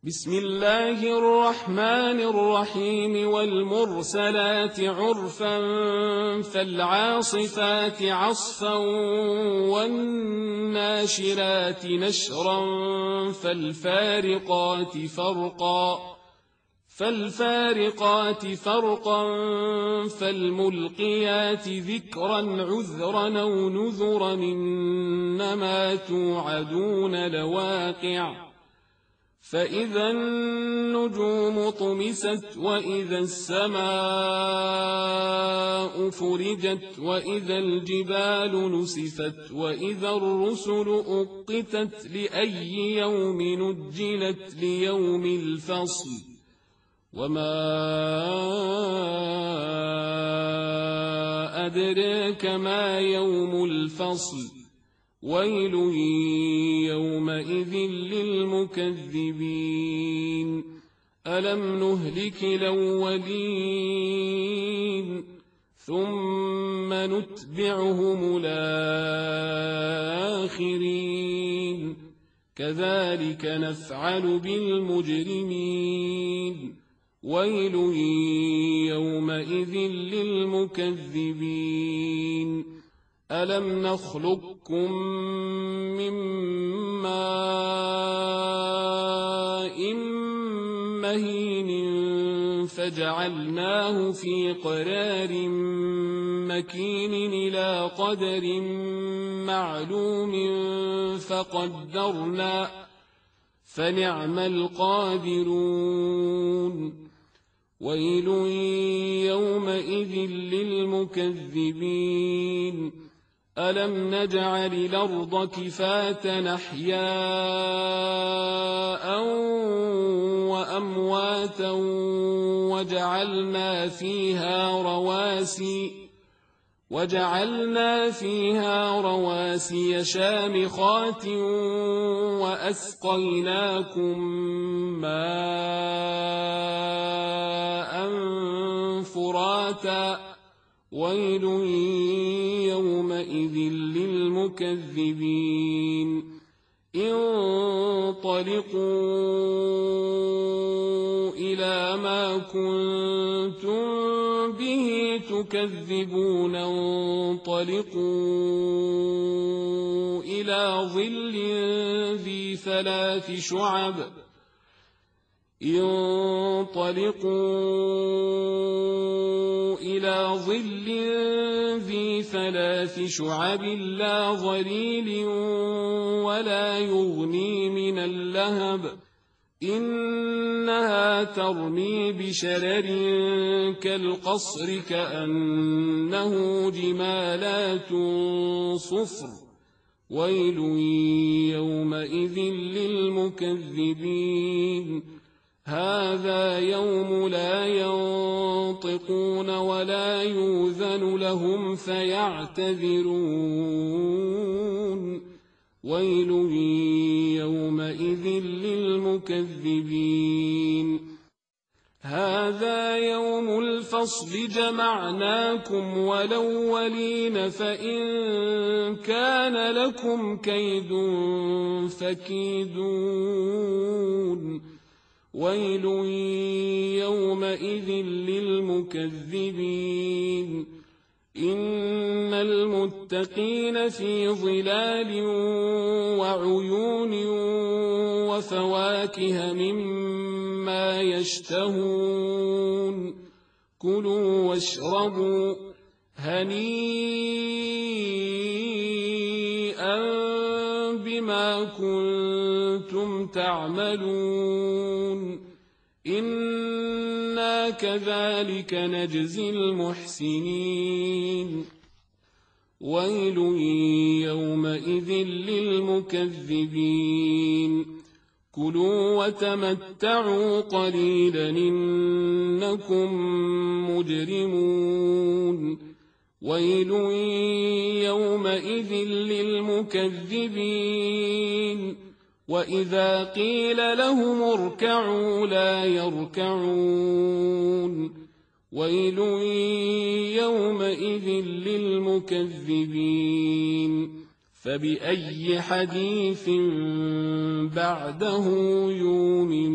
بسم الله الرحمن الرحيم والمرسلات عرفا فالعاصفات عصفا والناشرات نشرا فالفارقات فرقا فالملقيات ذكرا عذرا أو نذرا إنما توعدون لواقع فإذا النجوم طمست وإذا السماء فرجت وإذا الجبال نسفت وإذا الرسل أقتت لأي يوم نجلت ليوم الفصل وما أدراك ما يوم الفصل ويل يومئذ للمكذبين ألم نهلك الأولين ثم نتبعهم الآخرين كذلك نفعل بالمجرمين ويل يومئذ للمكذبين ألم نخلقكم من ماء مهين فجعلناه في قرار مكين إلى قدر معلوم فقدرنا فنعم القادرون ويل يومئذ للمكذبين ألم نجعل الأرض كفاة أحياء وأمواتا وجعلنا فيها رواسي شامخات وأسقيناكم ماء فراتا ويل يومئذ للمكذبين انطلقوا إلى ما كنتم به تكذبون انطلقوا إلى ظل ذي ثلاث شعب لا ظليل ولا يغني من اللهب إنها ترمي بشرر كالقصر كأنه جمالات صفر ويل يومئذ للمكذبين هذا يوم لا ينطقون ولا يؤذن لهم فيعتذرون ويل يومئذ للمكذبين هذا يوم الفصل جمعناكم والأولين فإن كان لكم كيد فكيدون ويل يومئذ للمكذبين إن المتقين في ظلال وعيون وفواكه مما يشتهون كلوا واشربوا هنيئا بما كنتم تعملون إنا كذلك نجزي المحسنين ويل يومئذ للمكذبين كلوا وتمتعوا قليلا إنكم مجرمون ويل يومئذ للمكذبين وإذا قيل لهم اركعوا لا يركعون ويل يومئذ للمكذبين فبأي حديث بعده يؤمنون